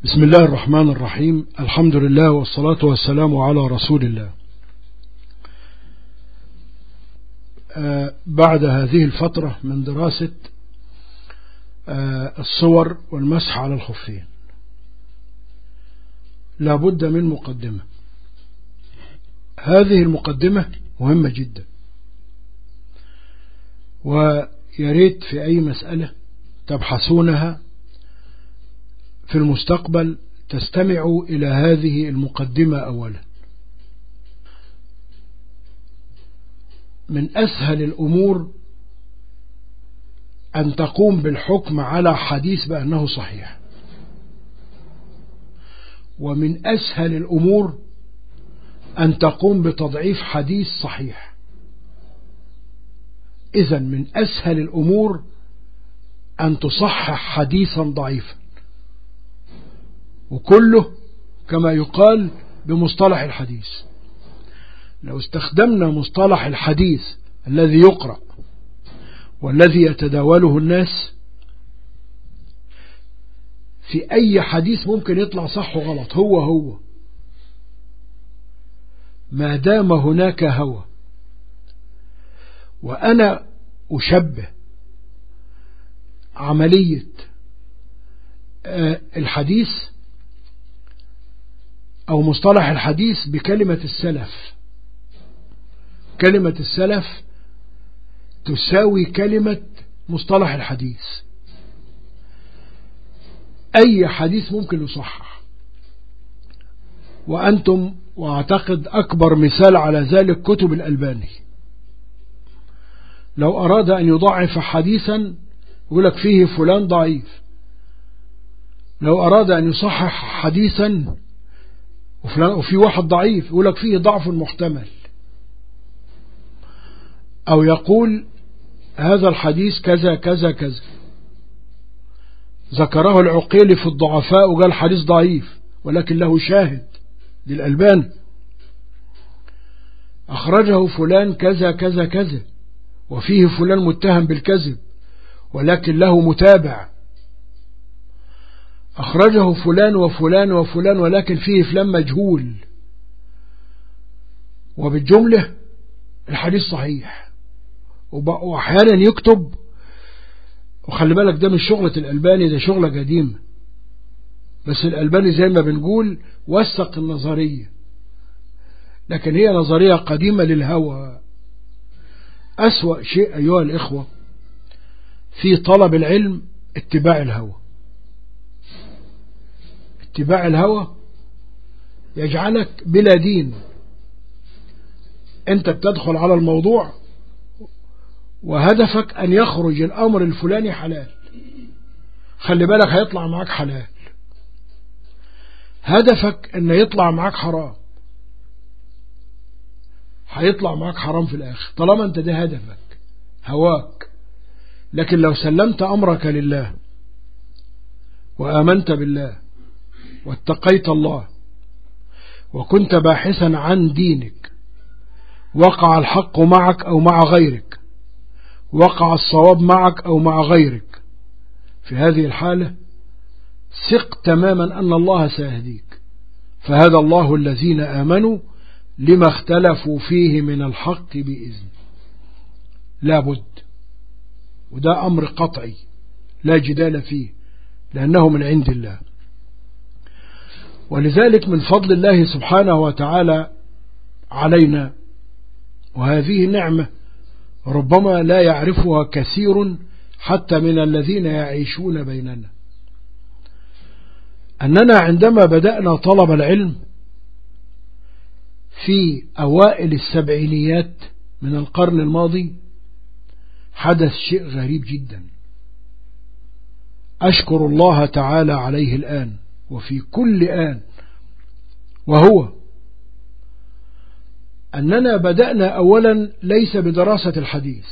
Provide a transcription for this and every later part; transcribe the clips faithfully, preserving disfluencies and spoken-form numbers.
بسم الله الرحمن الرحيم. الحمد لله والصلاة والسلام على رسول الله. آه بعد هذه الفترة من دراسة آه الصور والمسح على الخفين لابد من مقدمة. هذه المقدمة مهمة جدا، ويريد في أي مسألة تبحثونها في المستقبل تستمعوا إلى هذه المقدمة أولا. من أسهل الأمور أن تقوم بالحكم على حديث بأنه صحيح، ومن أسهل الأمور أن تقوم بتضعيف حديث صحيح. إذن من أسهل الأمور أن تصحح حديثا ضعيفا، وكله كما يقال بمصطلح الحديث. لو استخدمنا مصطلح الحديث الذي يقرأ والذي يتداوله الناس، في أي حديث ممكن يطلع صح وغلط، هو هو ما دام هناك هوى. وأنا أشبه عملية الحديث أو مصطلح الحديث بكلمة السلف. كلمة السلف تساوي كلمة مصطلح الحديث. أي حديث ممكن يصحح، وأنتم وأعتقد أكبر مثال على ذلك كتب الألباني. لو أراد أن يضعف حديثا يقولك فيه فلان ضعيف، لو أراد أن يصحح حديثا وفي واحد ضعيف يقولك فيه ضعف محتمل، أو يقول هذا الحديث كذا كذا كذا. ذكره العقيلي في الضعفاء وقال حديث ضعيف ولكن له شاهد للألباني. أخرجه فلان كذا كذا كذا وفيه فلان متهم بالكذب ولكن له متابع. أخرجه فلان وفلان وفلان ولكن فيه فلان مجهول، وبالجملة الحديث صحيح. وأحيانا يكتب، وخلي بالك ده مش شغلة الألباني، ده شغلة قديمة، بس الألباني زي ما بنقول وثق النظرية، لكن هي نظرية قديمة للهوى. أسوأ شيء أيها الإخوة في طلب العلم اتباع الهوى. اتباع الهوى يجعلك بلا دين. انت بتدخل على الموضوع وهدفك ان يخرج الامر الفلاني حلال، خلي بالك هيطلع معك حلال. هدفك ان يطلع معك حرام، هيطلع معك حرام في الاخر، طالما انت ده هدفك هواك. لكن لو سلمت امرك لله وآمنت بالله واتقيت الله وكنت باحثا عن دينك، وقع الحق معك أو مع غيرك، وقع الصواب معك أو مع غيرك، في هذه الحالة ثق تماما أن الله سيهديك. فهدى الله الذين آمنوا لما اختلفوا فيه من الحق بإذن. لا بد، وده أمر قطعي لا جدال فيه، لأنه من عند الله. ولذلك من فضل الله سبحانه وتعالى علينا، وهذه نعمة ربما لا يعرفها كثير حتى من الذين يعيشون بيننا، أننا عندما بدأنا طلب العلم في أوائل السبعينيات من القرن الماضي حدث شيء غريب جدا أشكر الله تعالى عليه الآن وفي كل آن، وهو أننا بدأنا أولا ليس بدراسة الحديث،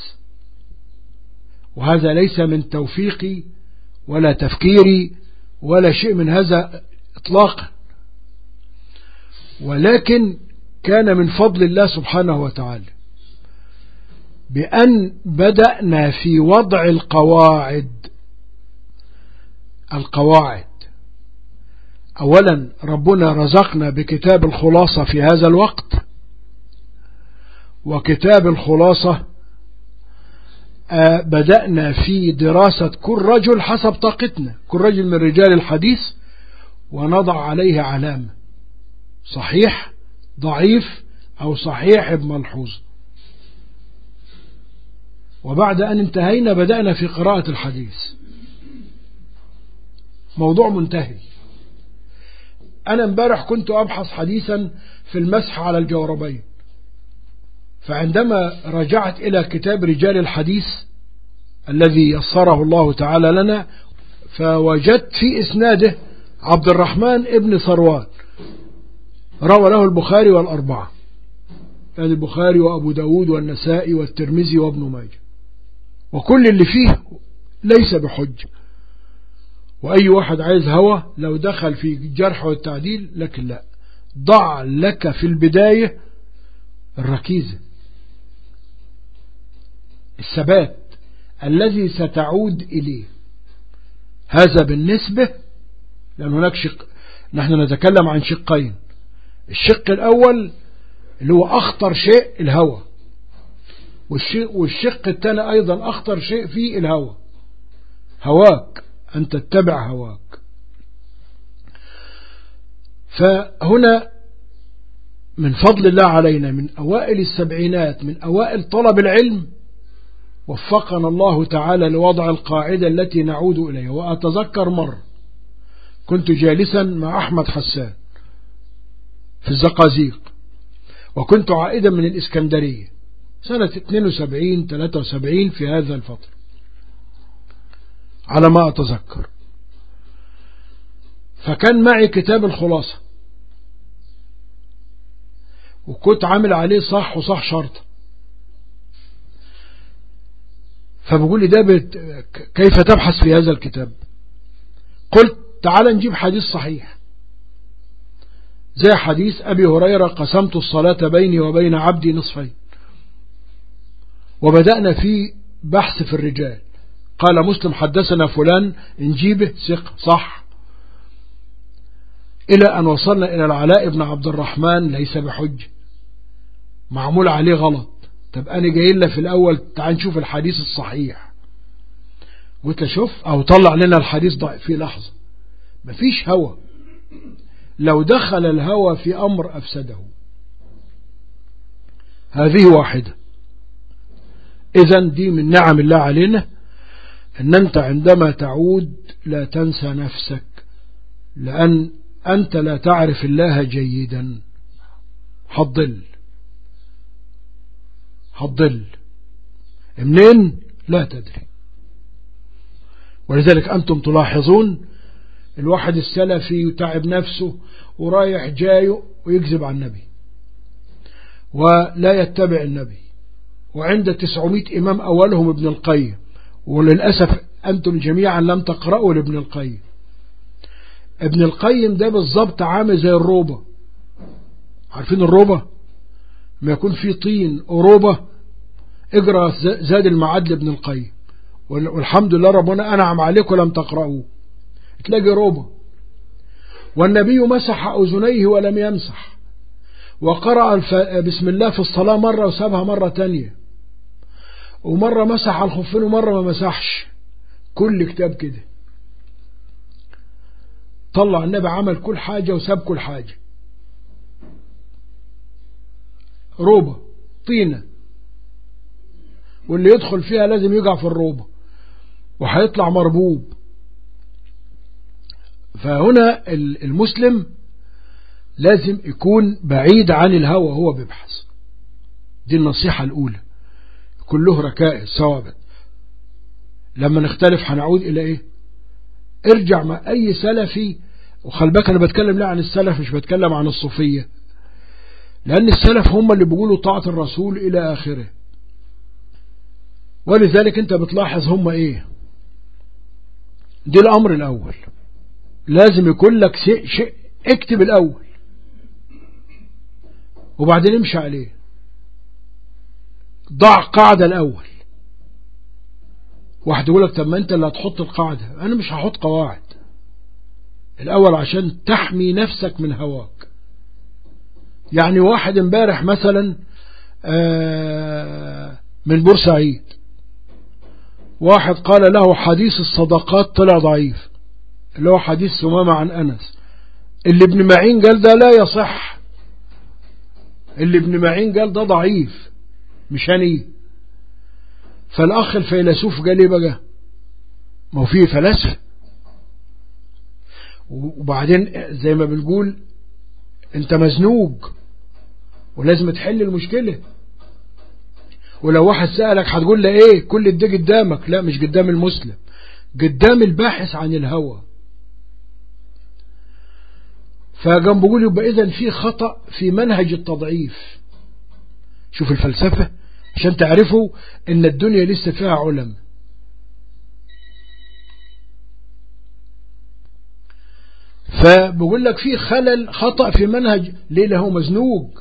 وهذا ليس من توفيقي ولا تفكيري ولا شيء من هذا إطلاقا، ولكن كان من فضل الله سبحانه وتعالى بأن بدأنا في وضع القواعد القواعد أولا ربنا رزقنا بكتاب الخلاصة في هذا الوقت، وكتاب الخلاصة بدأنا في دراسة كل رجل حسب طاقتنا، كل رجل من رجال الحديث، ونضع عليه علامة صحيح ضعيف أو صحيح بملحوظ. وبعد أن انتهينا بدأنا في قراءة الحديث. موضوع منتهي. أنا امبارح كنت أبحث حديثا في المسح على الجوربين، فعندما رجعت إلى كتاب رجال الحديث الذي يسره الله تعالى لنا، فوجدت في إسناده عبد الرحمن ابن ثروان روى له البخاري والأربعة، يعني البخاري وأبو داود والنسائي والترمذي وابن ماجه، وكل اللي فيه ليس بحج. وأي واحد عايز هوى لو دخل في الجرح والتعديل، لكن لا، ضع لك في البداية الركيزة، الثبات الذي ستعود إليه. هذا بالنسبة، لأن هناك شق، نحن نتكلم عن شقين. الشق الأول اللي هو أخطر شيء الهوى، والشق الثاني أيضا أخطر شيء فيه الهوى، هواك أن تتبع هواك. فهنا من فضل الله علينا من أوائل السبعينات، من أوائل طلب العلم، وفقنا الله تعالى لوضع القاعدة التي نعود إليها. وأتذكر مرة كنت جالسا مع أحمد حسان في الزقازيق، وكنت عائدا من الإسكندرية سنة اثنين وسبعين ثلاثة وسبعين في هذا الفترة على ما أتذكر. فكان معي كتاب الخلاصة، وكنت عامل عليه صح وصح شرط. فبقول لي ده بت... كيف تبحث في هذا الكتاب؟ قلت تعال نجيب حديث صحيح زي حديث أبي هريرة قسمت الصلاة بيني وبين عبدي نصفين، وبدأنا في بحث في الرجال. قال مسلم حدثنا فلان، نجيبه ثقة صح، إلى أن وصلنا إلى العلاء بن عبد الرحمن ليس بحج، معمول عليه غلط. طب أنا جاي لنا في الأول تعال نشوف الحديث الصحيح، وتشوف أو طلع لنا الحديث ضعيف في لحظة. مفيش هوى، لو دخل الهوى في أمر أفسده. هذه واحدة. إذن دي من نعم الله علينا، أن أنت عندما تعود لا تنسى نفسك، لأن أنت لا تعرف الله جيدا. هتضل هتضل منين لا تدري. ولذلك أنتم تلاحظون الواحد السلفي يتعب نفسه ورايح جاي ويكذب عن النبي ولا يتبع النبي، وعند تسعمائة إمام أولهم ابن القيم. وللأسف أنتم جميعا لم تقرأوا لابن القيم. ابن القيم ده بالضبط عامل زي الروبة. عارفين الروبة؟ ما يكون في طين أوروبة، اقرأ زاد المعاد لابن القيم، والحمد لله ربنا أنعم عليكم لم تقرأوه، تلاقي روبة. والنبي مسح أذنيه ولم يمسح، وقرأ بسم الله في الصلاة مرة وسابها مرة تانية، ومرة مسح على الخفين ومرة ما مسحش. كل كتاب كده طلع النبي عمل كل حاجة وساب كل حاجة. روبة طينة، واللي يدخل فيها لازم يقع في الروبة وهيطلع مربوب. فهنا المسلم لازم يكون بعيد عن الهوى وهو بيبحث. دي النصيحة الأولى. كله ركائز ثوابت. لما نختلف هنعود إلى إيه؟ ارجع مع أي سلفي. وخلي بالك أنا بتكلم لا عن السلف، مش بتكلم عن الصوفية، لأن السلف هم اللي بيقولوا طاعة الرسول إلى آخره. ولذلك أنت بتلاحظ هم إيه. دي الأمر الأول. لازم يكون لك شيء شيء اكتب الأول وبعدين امشي عليه. ضع قاعدة الأول. واحد يقول لك طب ما أنت اللي هتحط القاعدة. أنا مش هحط قواعد، الأول عشان تحمي نفسك من هواك. يعني واحد امبارح مثلا من بورسعيد، واحد قال له حديث الصدقات طلع ضعيف، اللي هو حديث ثمامة عن أنس، اللي ابن معين قال ده لا يصح، اللي ابن معين قال ده ضعيف مش هني. فالأخ الفيلسوف قال ايه بقى؟ ما هو فيه فلسفة، وبعدين زي ما بنقول انت مزنوق ولازم تحل المشكلة. ولو واحد سألك هتقول له ايه؟ كل ده قدامك. لا، مش قدام المسلم، قدام الباحث عن الهوى. فقام بقول يبقى اذا في خطأ في منهج التضعيف. شوف الفلسفة عشان تعرفوا ان الدنيا لسه فيها علم. فبقول لك في خلل خطأ في منهج. ليه؟ هو مزنوق،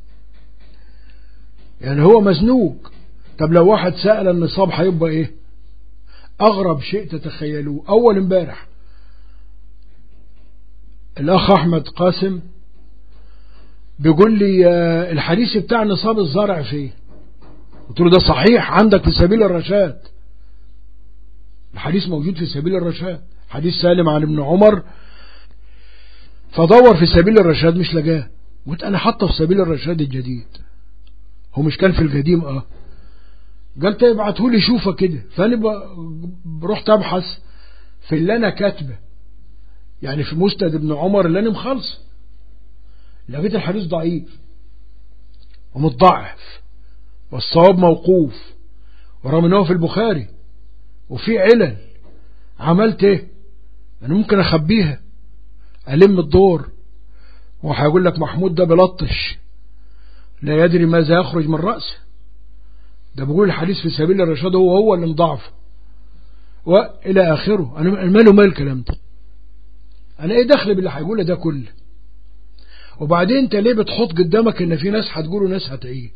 يعني هو مزنوق. طب لو واحد سأل النصاب هيبقى ايه؟ اغرب شيء تتخيلوه. اول امبارح الاخ احمد قاسم بيقول لي الحديث بتاع نصاب الزرع فيه. قلت له ده صحيح عندك في سبيل الرشاد، الحديث موجود في سبيل الرشاد، حديث سالم عن ابن عمر. فدور في سبيل الرشاد مش لقاه. قلت انا حاطه في سبيل الرشاد الجديد، هو مش كان في القديم؟ اه. قال طيب ابعته لي شوفه كده. فانا رحت ابحث في اللي انا كاتبه، يعني في مسند ابن عمر اللي انا مخلص، لقيت الحديث ضعيف ومتضعف والصواب موقوف، ورغم انه في البخاري وفي علل. عملت ايه؟ انا ممكن اخبيها ألم الدور، وهيقول لك محمود ده بلطش لا يدري ماذا يخرج من رأسه، ده بيقول الحديث في سبيل الرشاد هو هو اللي مضاعفه وإلى آخره. أنا ماله مال الكلام ده؟ أنا إيه دخل باللي هيقوله ده كله؟ وبعدين أنت ليه بتحط قدامك إن في ناس هتقول وناس هتعيد؟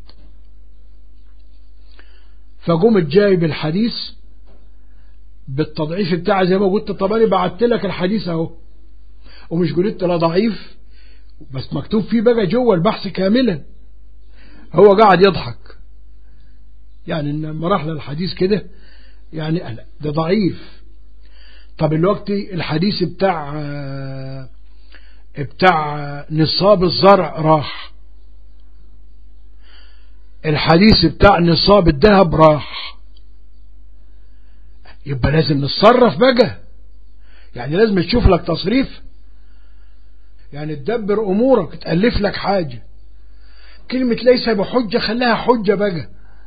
فقومت جايب الحديث بالتضعيف بتاعه زي ما قلت. طب أنا بعت لك الحديث أهو، ومش قلت لا ضعيف، بس مكتوب فيه بقى جوه البحث كاملا. هو قاعد يضحك، يعني لما راح للحديث كده يعني ده ضعيف. طب الوقت الحديث بتاع بتاع نصاب الزرع راح، الحديث بتاع نصاب الذهب راح، يبقى لازم نتصرف بقى. يعني لازم تشوف لك تصريف، يعني تدبر امورك، تألف لك حاجة. كلمة ليس بحجة خليها حجة بقى.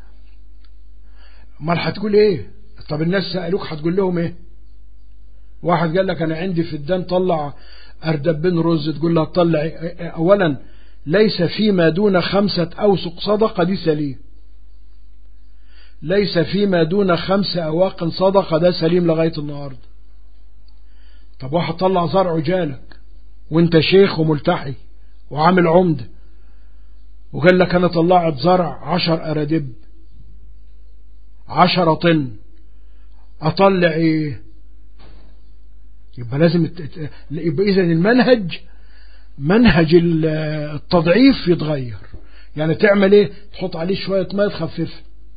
امال هتقول ايه؟ طب الناس سألوك هتقول لهم ايه؟ واحد قال لك انا عندي في الدان طلع اردبين رز، تقول له طلع. اولا ليس فيما دون خمسة اوسق صدقة، دي سليم. ليس فيما دون خمسة اواق صدقة، ده سليم لغاية النهاردة. طب واحد طلع زرعه جالك وانت شيخ وملتحي وعامل عمدة، وقال لك انا طلعت زرع عشر اردب عشرة طن، اطلع ايه؟ يبقى لازم يبقى اذا المنهج منهج التضعيف يتغير. يعني تعمل ايه؟ تحط عليه شوية ماء تخففه.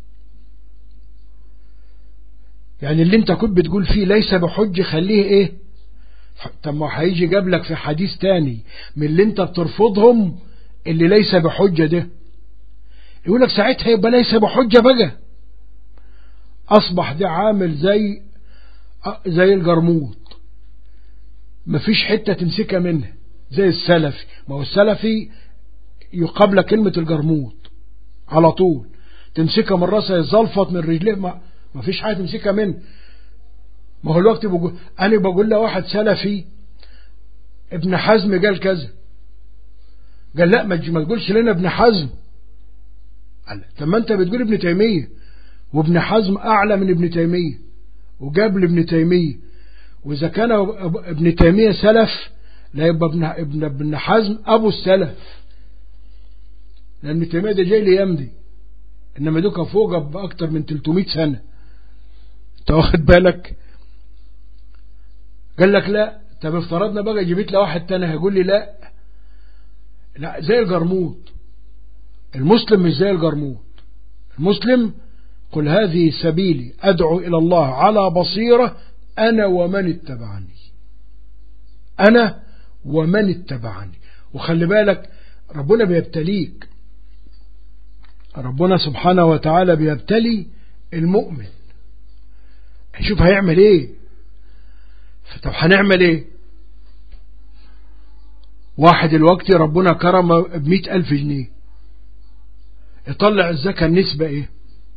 يعني اللي انت كنت بتقول فيه ليس بحج خليه ايه؟ طب ما هيجي جاب لك في حديث تاني من اللي انت بترفضهم اللي ليس بحجة ده، يقول لك ساعتها يبقى ليس بحجة بقى. اصبح ده عامل زي زي الجرموط، مفيش حتة تمسكها منه، زي السلفي. ما هو السلفي يقابل كلمة الجرموط على طول، تمسكها من راسها يزلفط من رجليه، ما مفيش حاجة تمسكها منه. ما هو الوقت بقول أنا بقول له واحد سلفي ابن حزم قال كذا، قال لا ما تقولش لنا ابن حزم. قال طب ما انت بتقول ابن تيمية، وابن حزم أعلى من ابن تيمية وجاب لابن تيمية، وإذا كان ابن تيمية سلف لا يبقى ابن ابن ابن حزم أبو السلف، لأن ابن تيمية ده جاي لي يمضي، إنما دوكا فوق بأكتر من ثلاثمائة سنة. أنت واخد بالك؟ قال لك لا، طب افترضنا بقى جبت لي واحد تاني هيقول لي لا لا زي الجرموط. المسلم مش زي الجرموط. المسلم قل هذه سبيلي أدعو إلى الله على بصيرة أنا ومن اتبعني، أنا ومن اتبعني. وخلي بالك ربنا بيبتليك، ربنا سبحانه وتعالى بيبتلي المؤمن، شوف هيعمل ايه. طب هنعمل ايه؟ واحد الوقت ربنا كرم بمئة ألف جنيه، يطلع الزكاة النسبة ايه؟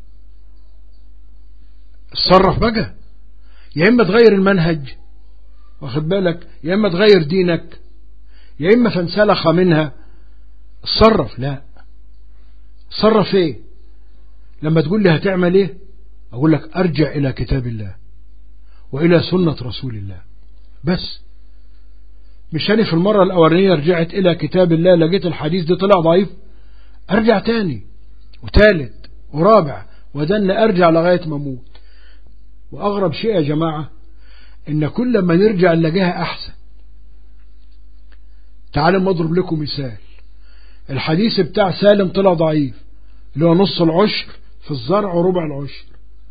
اتصرف بقى، يا اما تغير المنهج واخد بالك، يا اما تغير دينك، يا اما فانسلخ منها. اتصرف. لا اتصرف ايه؟ لما تقول لي هتعمل ايه اقول لك ارجع الى كتاب الله والى سنة رسول الله بس. مش أنا في المرة الأولانية رجعت إلى كتاب الله لقيت الحديث ده طلع ضعيف، أرجع تاني وثالث ورابع ودن أرجع لغاية ما أموت. وأغرب شيء يا جماعة إن كل ما نرجع نلاقيها أحسن. تعالوا نضرب لكم مثال. الحديث بتاع سالم طلع ضعيف اللي هو نص العشر في الزرع وربع العشر،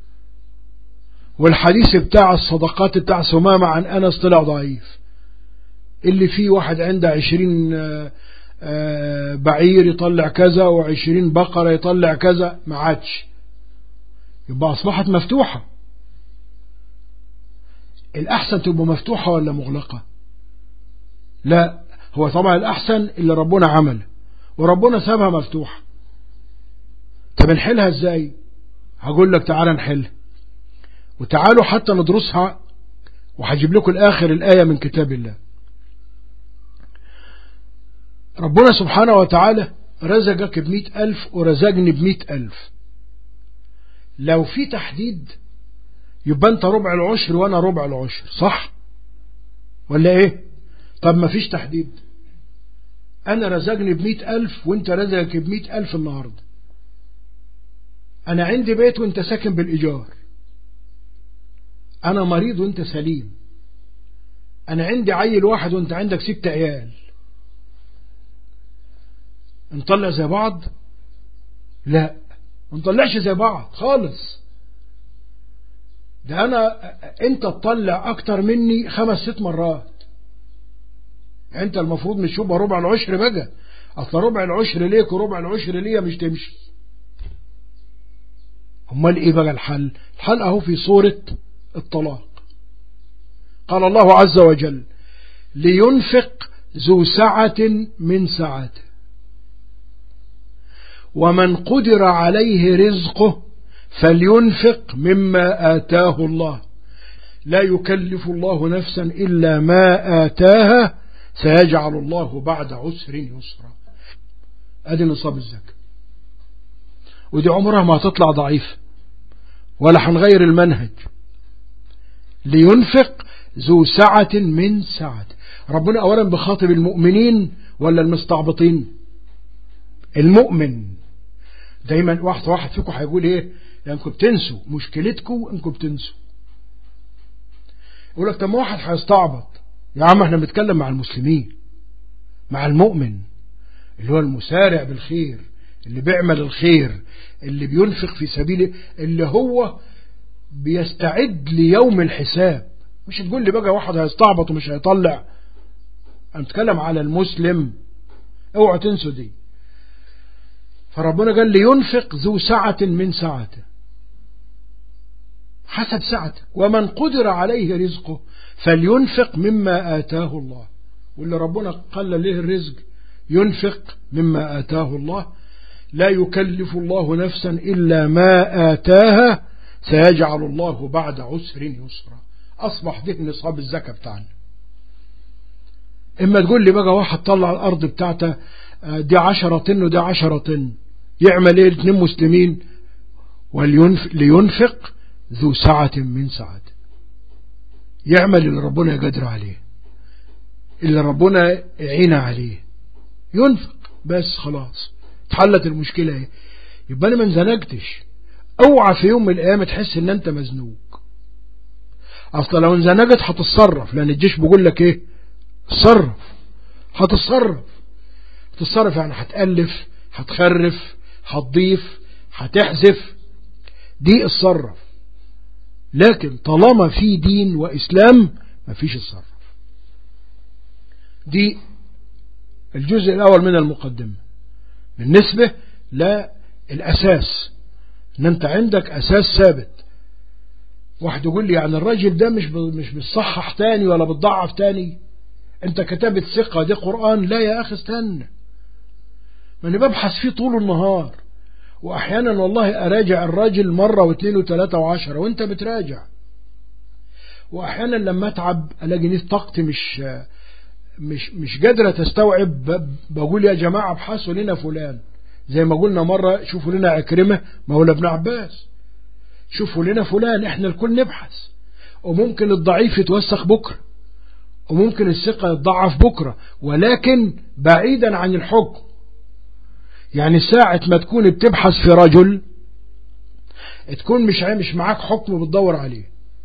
والحديث بتاع الصدقات بتاع سمامة عن أنس طلع ضعيف اللي فيه واحد عنده عشرين بعير يطلع كذا وعشرين بقرة يطلع كذا، ما عادش. يبقى أصبحت مفتوحة. الأحسن تبقى مفتوحة ولا مغلقة؟ لا، هو طبعا الأحسن اللي ربنا عمله وربنا سابها مفتوحة. طب نحلها ازاي؟ هقول لك تعالى نحلها، وتعالوا حتى ندرسها، وهجيب لكم الآخر الآية من كتاب الله. ربنا سبحانه وتعالى رزقك بمئة ألف ورزقني بمئة ألف. لو في تحديد يبقى أنت ربع العشر وأنا ربع العشر، صح ولا إيه؟ طب ما فيش تحديد، أنا رزقني بمئة ألف وأنت رزقك بمئة ألف النهاردة. أنا عندي بيت وأنت ساكن بالإيجار، أنا مريض وأنت سليم، أنا عندي عيل واحد وأنت عندك ست عيال، نطلع زي بعض؟ لا، ما نطلعش زي بعض خالص. ده أنا أنت تطلع أكتر مني خمس ست مرات. أنت المفروض مش يبقى ربع العشر بقى، أصل ربع العشر ليك وربع العشر ليا مش تمشي. أمال إيه بقى الحل؟ الحل أهو في سورة الطلاق. قال الله عز وجل: لينفق ذو سعة من سعته ومن قدر عليه رزقه فلينفق مما آتاه الله لا يكلف الله نفسا إلا ما آتاها سيجعل الله بعد عسر يسرا. أدي نصاب الزكاة، ودي عمرها ما تطلع ضعيف ولا هنغير المنهج. لينفق ذو سعة من سعته. ربنا أولا بخاطب المؤمنين ولا المستعبطين؟ المؤمن. دايما واحد واحد فيكم هيقول ايه؟ لأنكم بتنسوا مشكلتكم، انكم بتنسوا. يقول لك طب ما واحد هيستعبط. يا عم احنا بنتكلم مع المسلمين، مع المؤمن اللي هو المسارع بالخير، اللي بيعمل الخير، اللي بينفق في سبيله، اللي هو بيستعد ليوم الحساب. مش تقول لي بقى واحد هيستعبط ومش هيطلع. انا بتكلم على المسلم، اوعى تنسوا دي. فربنا قال لي ينفق ذو سعة من سعته حسب سعته، ومن قدر عليه رزقه فلينفق مما آتاه الله. واللي ربنا قال له الرزق ينفق مما آتاه الله لا يكلف الله نفسا إلا ما آتاها سيجعل الله بعد عسر يسرا. أصبح ده نصاب الزكاة بتاعنا. إما تقول لي بقى واحد طلع الأرض بتاعته دي عشرة طن ودي عشرة طن، يعمل ايه؟ الاثنين مسلمين. ولينفق ذو سعة من سعته، يعمل اللي ربنا يقدر عليه، اللي ربنا يعين عليه، ينفق بس خلاص اتحلت المشكلة ايه. يبقى انا ما انزنقتش. اوعى في يوم من الايام تحس ان انت مزنوق. اصلا لو انزنقت هتتصرف، لان الجيش بيقول لك ايه؟ تصرف، هتتصرف هتتصرف يعني هتألف، هتخرف، هتضيف، هتحذف، دي اتصرف. لكن طالما في دين وإسلام مفيش اتصرف. دي الجزء الأول من المقدمة بالنسبة للأساس، ان انت عندك أساس ثابت. واحد يقول لي يعني الراجل ده مش مش بتصحح تاني ولا بتضعف تاني، انت كتابة ثقة دي قرآن؟ لا يا أخي استنى، ما انا ببحث فيه طول النهار، وأحيانا والله أراجع الراجل مرة واثنين وثلاثة وعشرة وانت بتراجع، وأحيانا لما أتعب ألاقي نفس طاقتي مش مش مش قادرة تستوعب، بقول يا جماعة ابحثوا لنا فلان، زي ما قلنا مرة شوفوا لنا عكرمة مولى ابن عباس، شوفوا لنا فلان، احنا الكل نبحث. وممكن الضعيف يتوسخ بكرة، وممكن الثقة يتضعف بكرة، ولكن بعيدا عن الحكم. يعني ساعة ما تكون بتبحث في رجل تكون مش مش معاك حكم بتدور عليه.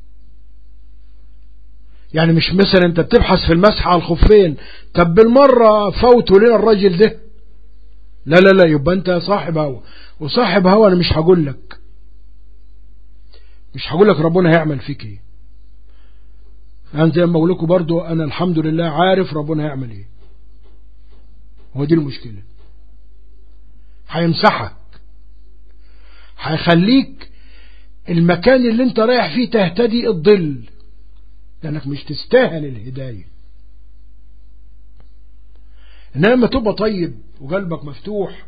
يعني مش مثلا انت بتبحث في المسح على الخفين، طب بالمرة فوتوا لنا الرجل ده، لا لا لا، يبقى انت صاحب هوا، وصاحب هوا انا مش هقول لك مش هقول لك ربنا هيعمل فيك ايه. انت لما اقول لكم برضو انا الحمد لله عارف ربنا هيعمل ايه. هو دي المشكلة، هيمسحك، هيخليك المكان اللي انت رايح فيه تهتدي الظل، لانك مش تستاهل الهداية. انما تبقى طيب وقلبك مفتوح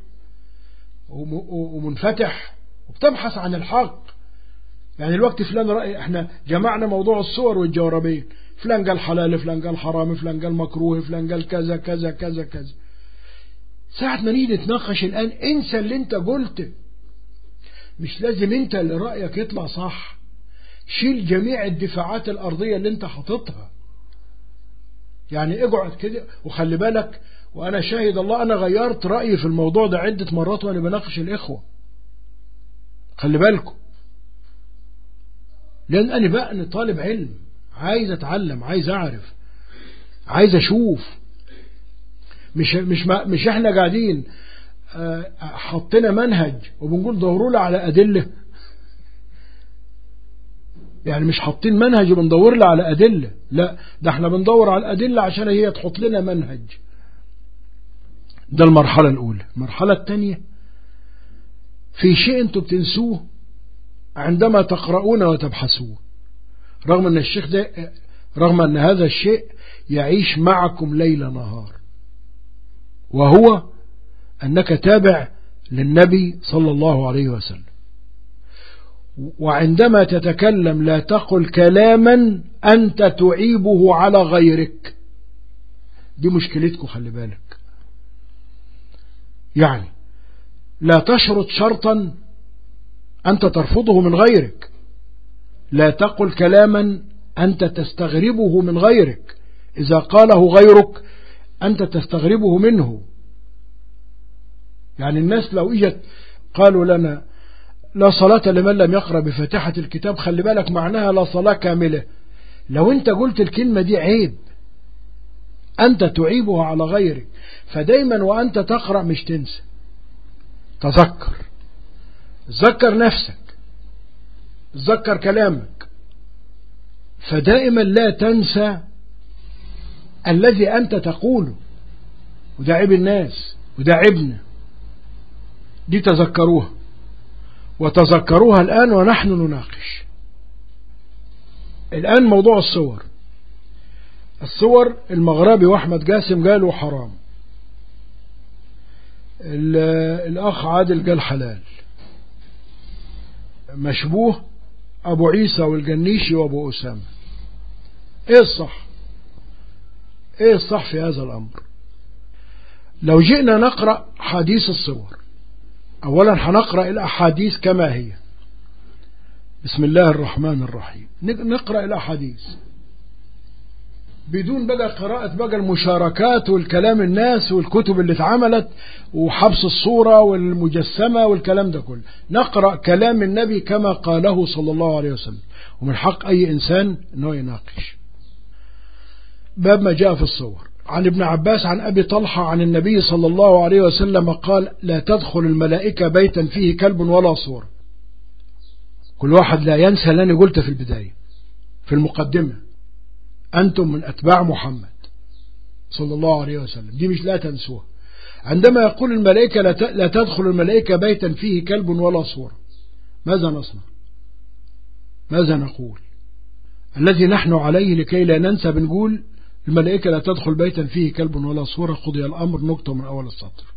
ومنفتح وبتبحث عن الحق. يعني الوقت فلان رأي، احنا جمعنا موضوع الصور والجوربين، فلان قال حلال، فلان قال حرام، فلان قال مكروه، فلان قال كذا كذا كذا كذا. ساعة ما نيجي نتناقش الآن انسى اللي انت قلته، مش لازم انت اللي رأيك يطلع صح، شيل جميع الدفاعات الأرضية اللي انت حاططها. يعني اقعد كده وخلي بالك، وانا شاهد الله انا غيرت رأيي في الموضوع ده عدة مرات وانا بناقش الإخوة، خلي بالكم، لأن أنا بقى أنا طالب علم، عايز أتعلم، عايز أعرف، عايز أشوف. مش مش مش إحنا قاعدين حطينا منهج وبنقول دوروا له على أدلة. يعني مش حاطين منهج وبندور له على أدلة، لا ده احنا بندور على الأدلة عشان هي تحط لنا منهج. ده المرحلة الأولى. المرحلة الثانية في شيء انتوا بتنسوه عندما تقرؤون وتبحثون، رغم أن الشيخ ده رغم أن هذا الشيء يعيش معكم ليل نهار، وهو أنك تابع للنبي صلى الله عليه وسلم. وعندما تتكلم لا تقل كلاما أنت تعيبه على غيرك، دي مشكلتكم، خلي بالك. يعني لا تشرط شرطا أنت ترفضه من غيرك، لا تقل كلاما أنت تستغربه من غيرك، إذا قاله غيرك أنت تستغربه منه. يعني الناس لو إجت قالوا لنا لا صلاة لمن لم يقرأ بفاتحة الكتاب، خلي بالك معناها لا صلاة كاملة. لو أنت قلت الكلمة دي عيب، أنت تعيبها على غيرك. فدايما وأنت تقرأ مش تنسى، تذكر، تذكر نفسك، تذكر كلامك، فدائما لا تنسى الذي أنت تقوله. وده عيب الناس، وده عيبنا. دي تذكروها، وتذكروها الآن ونحن نناقش الآن موضوع الصور. الصور المغربي وأحمد قاسم قالوا حرام، الأخ عادل قال حلال، مشبوه أبو عيسى والجنيشي وأبو أسامة. إيه الصح؟ إيه الصح في هذا الأمر؟ لو جئنا نقرأ حديث الصور، أولا هنقرأ الأحاديث كما هي، بسم الله الرحمن الرحيم، نقرأ الأحاديث بدون بقى قراءة بقى المشاركات والكلام الناس والكتب اللي اتعملت وحبس الصورة والمجسمة والكلام ده كله. نقرأ كلام النبي كما قاله صلى الله عليه وسلم، ومن حق أي إنسان أنه يناقش. باب ما جاء في الصور. عن ابن عباس عن أبي طلحة عن النبي صلى الله عليه وسلم قال: لا تدخل الملائكة بيتا فيه كلب ولا صورة. كل واحد لا ينسى اللي أنا قلته في البداية في المقدمة: أنتم من أتباع محمد صلى الله عليه وسلم، دي مش لا تنسوها. عندما يقول الملائكة لا تدخل الملائكة بيتا فيه كلب ولا صورة، ماذا نصنع؟ ماذا نقول؟ الذي نحن عليه لكي لا ننسى بنقول الملائكة لا تدخل بيتا فيه كلب ولا صورة، قضي الأمر، نكتة من أول السطر.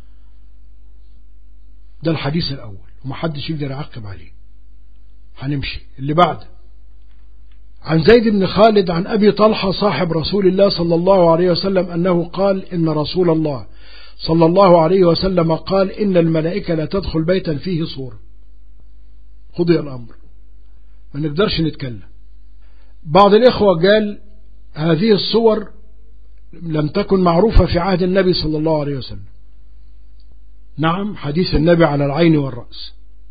ده الحديث الأول ومحدش يقدر يعقب عليه. هنمشي اللي بعده. عن زيد بن خالد عن أبي طلحة صاحب رسول الله صلى الله عليه وسلم أنه قال: إن رسول الله صلى الله عليه وسلم قال: إن الملائكة لا تدخل بيتا فيه صورة. قضي الأمر، ما نقدرش نتكلم. بعض الإخوة قال هذه الصور لم تكن معروفة في عهد النبي صلى الله عليه وسلم. نعم، حديث النبي على العين والرأس،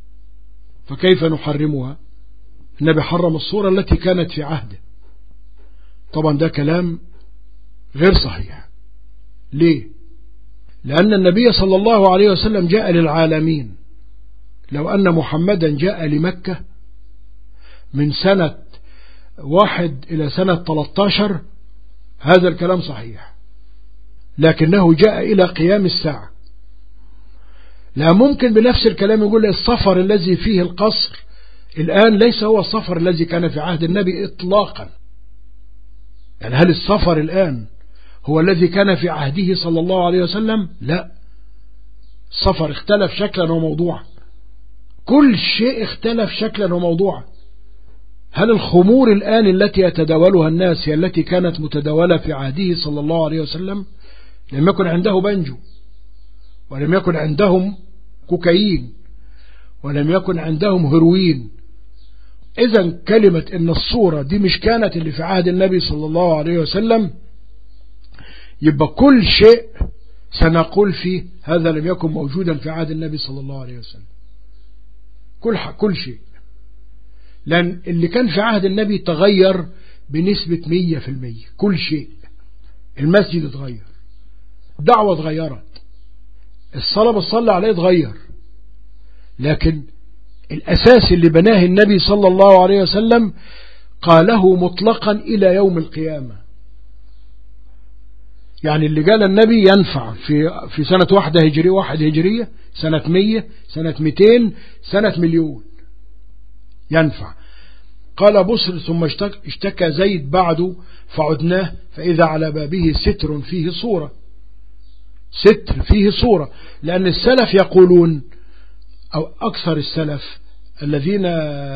فكيف نحرمها؟ النبي حرم الصورة التي كانت في عهده. طبعا ده كلام غير صحيح. ليه؟ لأن النبي صلى الله عليه وسلم جاء للعالمين. لو أن محمدا جاء لمكة من سنة واحد إلى سنة ثلاثة عشر هذا الكلام صحيح، لكنه جاء إلى قيام الساعة. لا ممكن بنفس الكلام يقول السفر الذي فيه القصر الآن ليس هو السفر الذي كان في عهد النبي إطلاقا. يعني هل السفر الآن هو الذي كان في عهده صلى الله عليه وسلم؟ لا، السفر اختلف شكلا وموضوعا، كل شيء اختلف شكلا وموضوعا. هل الخمور الآن التي يتداولها الناس هي التي كانت متداولة في عهده صلى الله عليه وسلم؟ لم يكن عنده بنجو، ولم يكن عندهم كوكايين، ولم يكن عندهم هيروين. إذن كلمة إن الصورة دي مش كانت اللي في عهد النبي صلى الله عليه وسلم، يبقى كل شيء سنقول فيه هذا لم يكن موجودا في عهد النبي صلى الله عليه وسلم. كل كل شيء، لأن اللي كان في عهد النبي تغير بنسبة مية في المية. كل شيء، المسجد اتغير، الدعوة اتغيرت، الصلاة بالصلاة عليه اتغير، لكن الأساس اللي بناه النبي صلى الله عليه وسلم قاله مطلقا إلى يوم القيامة. يعني اللي قال النبي ينفع في في سنة واحدة هجرية واحد هجرية، سنة مية، سنة مئتين، سنة مليون، ينفع. قال بصر: ثم اشتكى زيد بعده فعدناه فإذا على بابه ستر فيه صورة. ستر فيه صورة، لأن السلف يقولون، أو أكثر السلف الذين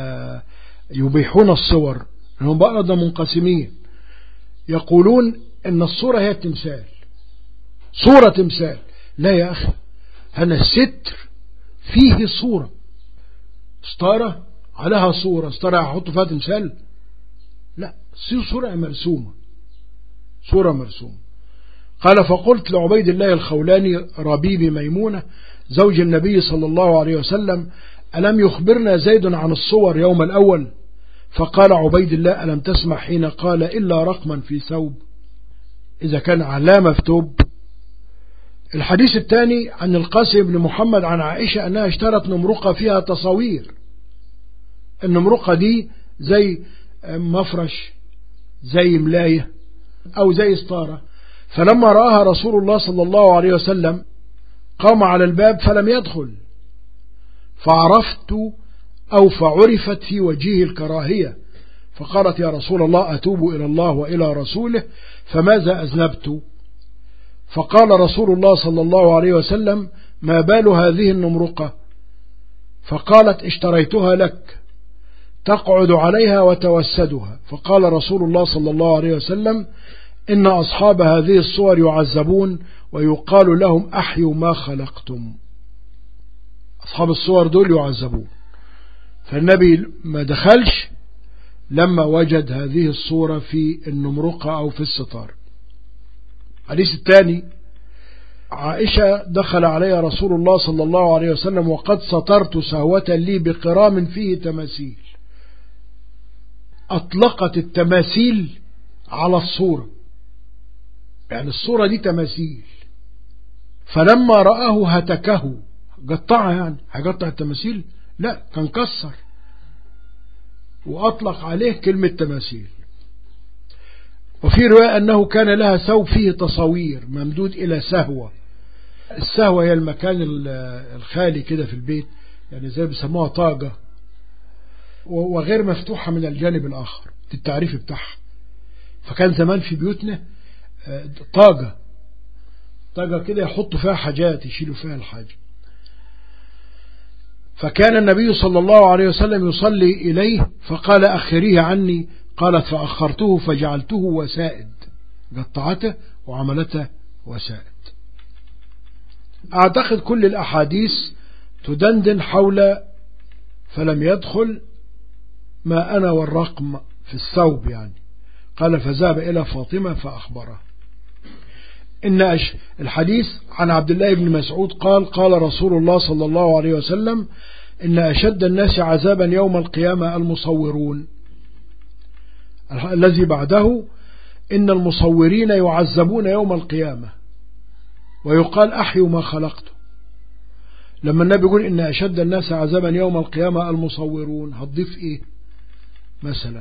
يبيحون الصور هم بعض منقسمين، يقولون أن الصورة هي التمثال، صورة تمثال. لا يا أخي، هنا الستر فيه صورة. ستارة عليها صورة، ستارة أحط فيها تمثال؟ لا، صورة مرسومة، صورة مرسومة. قال: فقلت لعبيد الله الخولاني ربيب ميمونة زوج النبي صلى الله عليه وسلم: ألم يخبرنا زيد عن الصور يوم الأول؟ فقال عبيد الله: ألم تسمع حين قال: إلا رقما في ثوب؟ إذا كان علامة في ثوب. الحديث الثاني عن القاسم بن محمد عن عائشة أنها اشترت نمرقة فيها تصاوير. النمرقة دي زي مفرش، زي ملاية، أو زي ستارة. فلما رآها رسول الله صلى الله عليه وسلم قام على الباب فلم يدخل، فعرفت أو فعرفت في وجهه الكراهية، فقالت: يا رسول الله، أتوب إلى الله وإلى رسوله، فماذا أذنبت؟ فقال رسول الله صلى الله عليه وسلم: ما بال هذه النمرقة؟ فقالت: اشتريتها لك تقعد عليها وتوسدها. فقال رسول الله صلى الله عليه وسلم: إن أصحاب هذه الصور يعذبون ويقال لهم: أحيوا ما خلقتم. أصحاب الصور دول يعذبون. فالنبي ما دخلش لما وجد هذه الصورة في النمرقة أو في الستار. الحديث الثاني: عائشة دخل عليها رسول الله صلى الله عليه وسلم وقد سترت سهوة لي بقرام فيه تماثيل. أطلقت التماثيل على الصورة، يعني الصورة دي تماثيل. فلما رآه هتكه، قطعها، يعني هيقطع التماثيل؟ لا، كان كسر وأطلق عليه كلمة تماثيل. وفي رواية أنه كان لها ثوب فيه تصاوير ممدود إلى سهوة. السهوة هي المكان الخالي كده في البيت، يعني زي بيسموها طاقة، وغير مفتوحة من الجانب الآخر، التعريف بتاعها. فكان زمان في بيوتنا طاقة طاقة كده يحطوا فيها حاجات، يشيلوا فيها الحاجة. فكان النبي صلى الله عليه وسلم يصلي إليه فقال أخريه عني، قالت فأخرته فجعلته وسائد، قطعته وعملته وسائد. أعتقد كل الأحاديث تدندن حول فلم يدخل ما أنا والرقم في الثوب، يعني قال فذهب إلى فاطمة فأخبره. إن الحديث عن عبد الله بن مسعود قال قال رسول الله صلى الله عليه وسلم إن أشد الناس عذابا يوم القيامة المصورون. الذي بعده إن المصورين يعذبون يوم القيامة، ويقال أحيوا ما خلقته. لما النبي يقول إن أشد الناس عذابا يوم القيامة المصورون، هتضيف إيه مثلا؟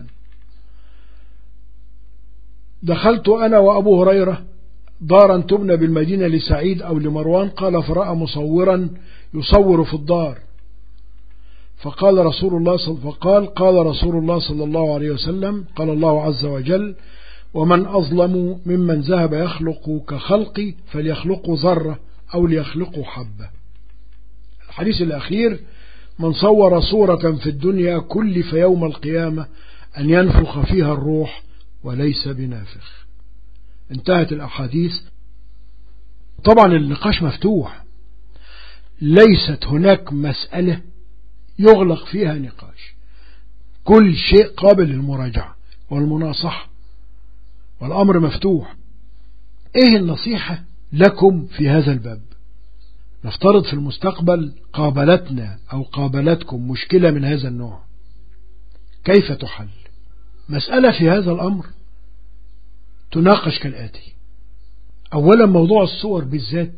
دخلت أنا وأبو هريرة دارا تبنى بالمدينة لسعيد أو لمروان، قال فرأى مصورا يصور في الدار، فقال رسول الله صل... فقال قال رسول الله صلى الله عليه وسلم قال الله عز وجل ومن أظلم ممن ذهب يخلق كخلقي فليخلق ذرة أو ليخلق حبة. الحديث الأخير من صور صورة في الدنيا كلف يوم القيامة أن ينفخ فيها الروح وليس بنافخ. انتهت الأحاديث. طبعا النقاش مفتوح، ليست هناك مسألة يغلق فيها نقاش، كل شيء قابل للمراجعة والمناصحة، والأمر مفتوح. ايه النصيحة لكم في هذا الباب؟ نفترض في المستقبل قابلتنا أو قابلتكم مشكلة من هذا النوع، كيف تحل؟ مسألة في هذا الأمر تناقش كالآتي. أولا موضوع الصور بالذات،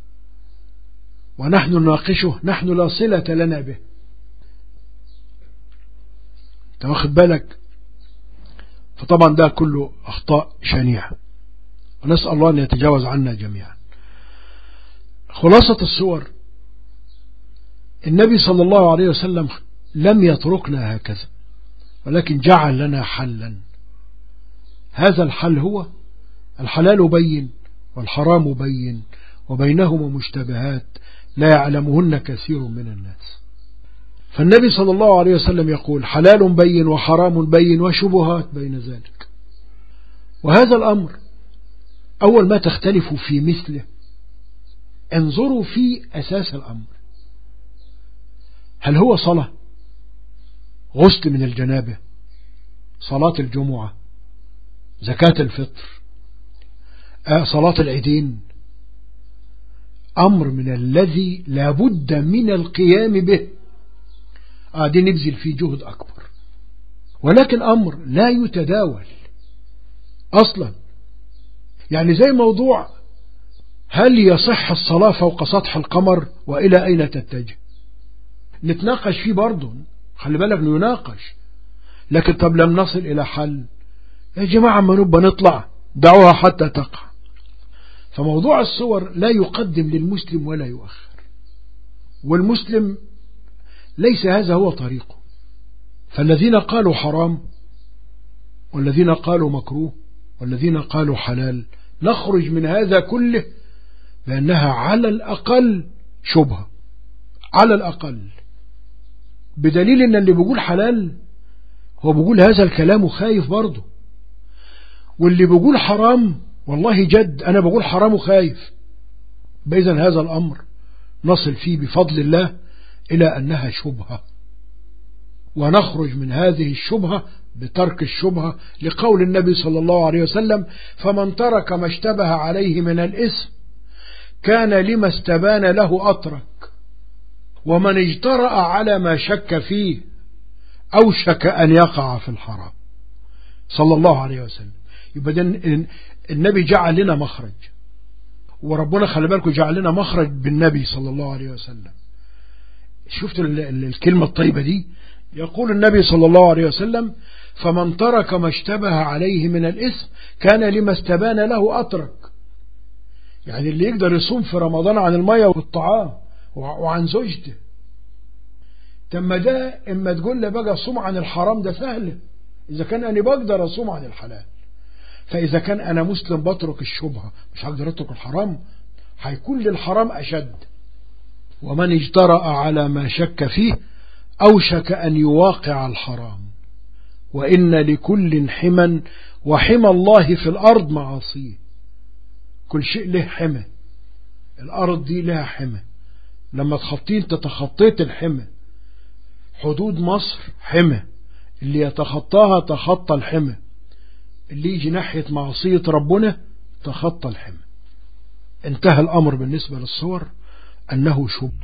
ونحن نناقشه، نحن لا صلة لنا به. انت واخد بالك؟ فطبعا ده كله أخطاء شنيعة، ونسأل الله أن يتجاوز عنا جميعا. خلاصة الصور، النبي صلى الله عليه وسلم لم يتركنا هكذا، ولكن جعل لنا حلا. هذا الحل هو الحلال بين والحرام بين وبينهما مشتبهات لا يعلمهن كثير من الناس. فالنبي صلى الله عليه وسلم يقول حلال بين وحرام بين وشبهات بين ذلك. وهذا الأمر أول ما تختلفوا في مثله انظروا في أساس الأمر، هل هو صلاة، غسل من الجنابة، صلاة الجمعة، زكاة الفطر، صلاة العيدين، أمر من الذي لابد من القيام به، قاعد نبذل فيه جهد أكبر، ولكن أمر لا يتداول أصلا. يعني زي موضوع هل يصح الصلاة فوق سطح القمر وإلى أين تتجه، نتناقش فيه برضه، خلي بالك نناقش، لكن طب لم نصل إلى حل. يا جماعة ما نبقى نطلع، دعوها حتى تقع. فموضوع الصور لا يقدم للمسلم ولا يؤخر، والمسلم ليس هذا هو طريقه. فالذين قالوا حرام والذين قالوا مكروه والذين قالوا حلال نخرج من هذا كله بأنها على الأقل شبهة، على الأقل، بدليل أن اللي بيقول حلال هو بيقول هذا الكلام خايف برضه، واللي بيقول حرام والله جد أنا بقول حرام وخايف. بإذن هذا الأمر نصل فيه بفضل الله إلى أنها شبهة، ونخرج من هذه الشبهة بترك الشبهة، لقول النبي صلى الله عليه وسلم فمن ترك ما اشتبه عليه من الإثم كان لما استبان له أترك، ومن اجترأ على ما شك فيه أوشك أن يقع في الحرام، صلى الله عليه وسلم. يبقى النبي جعل لنا مخرج، وربنا خلي بالكم جعل لنا مخرج بالنبي صلى الله عليه وسلم. شفت الكلمة الطيبة دي؟ يقول النبي صلى الله عليه وسلم: فمن ترك ما اشتبه عليه من الإثم كان لما استبان له أترك. يعني اللي يقدر يصوم في رمضان عن المية والطعام وعن زوجته، تم ده إما تقول لي بقى صوم عن الحرام، ده سهل إذا كان أنا بقدر أصوم عن الحلال. فإذا كان أنا مسلم بترك الشبهة مش هقدر أترك الحرام، هيكون للحرام أشد. ومن اجترأ على ما شك فيه أوشك أن يواقع الحرام، وإن لكل حما وحمى الله في الأرض معاصيه. كل شيء له حمى، الأرض دي لها حمى، لما تخطين تتخطيت الحمى. حدود مصر حمى، اللي يتخطاها تخطى الحمى، اللي يجي ناحية معصية ربنا تخطى الحمى. انتهى الأمر بالنسبة للصور أنه شب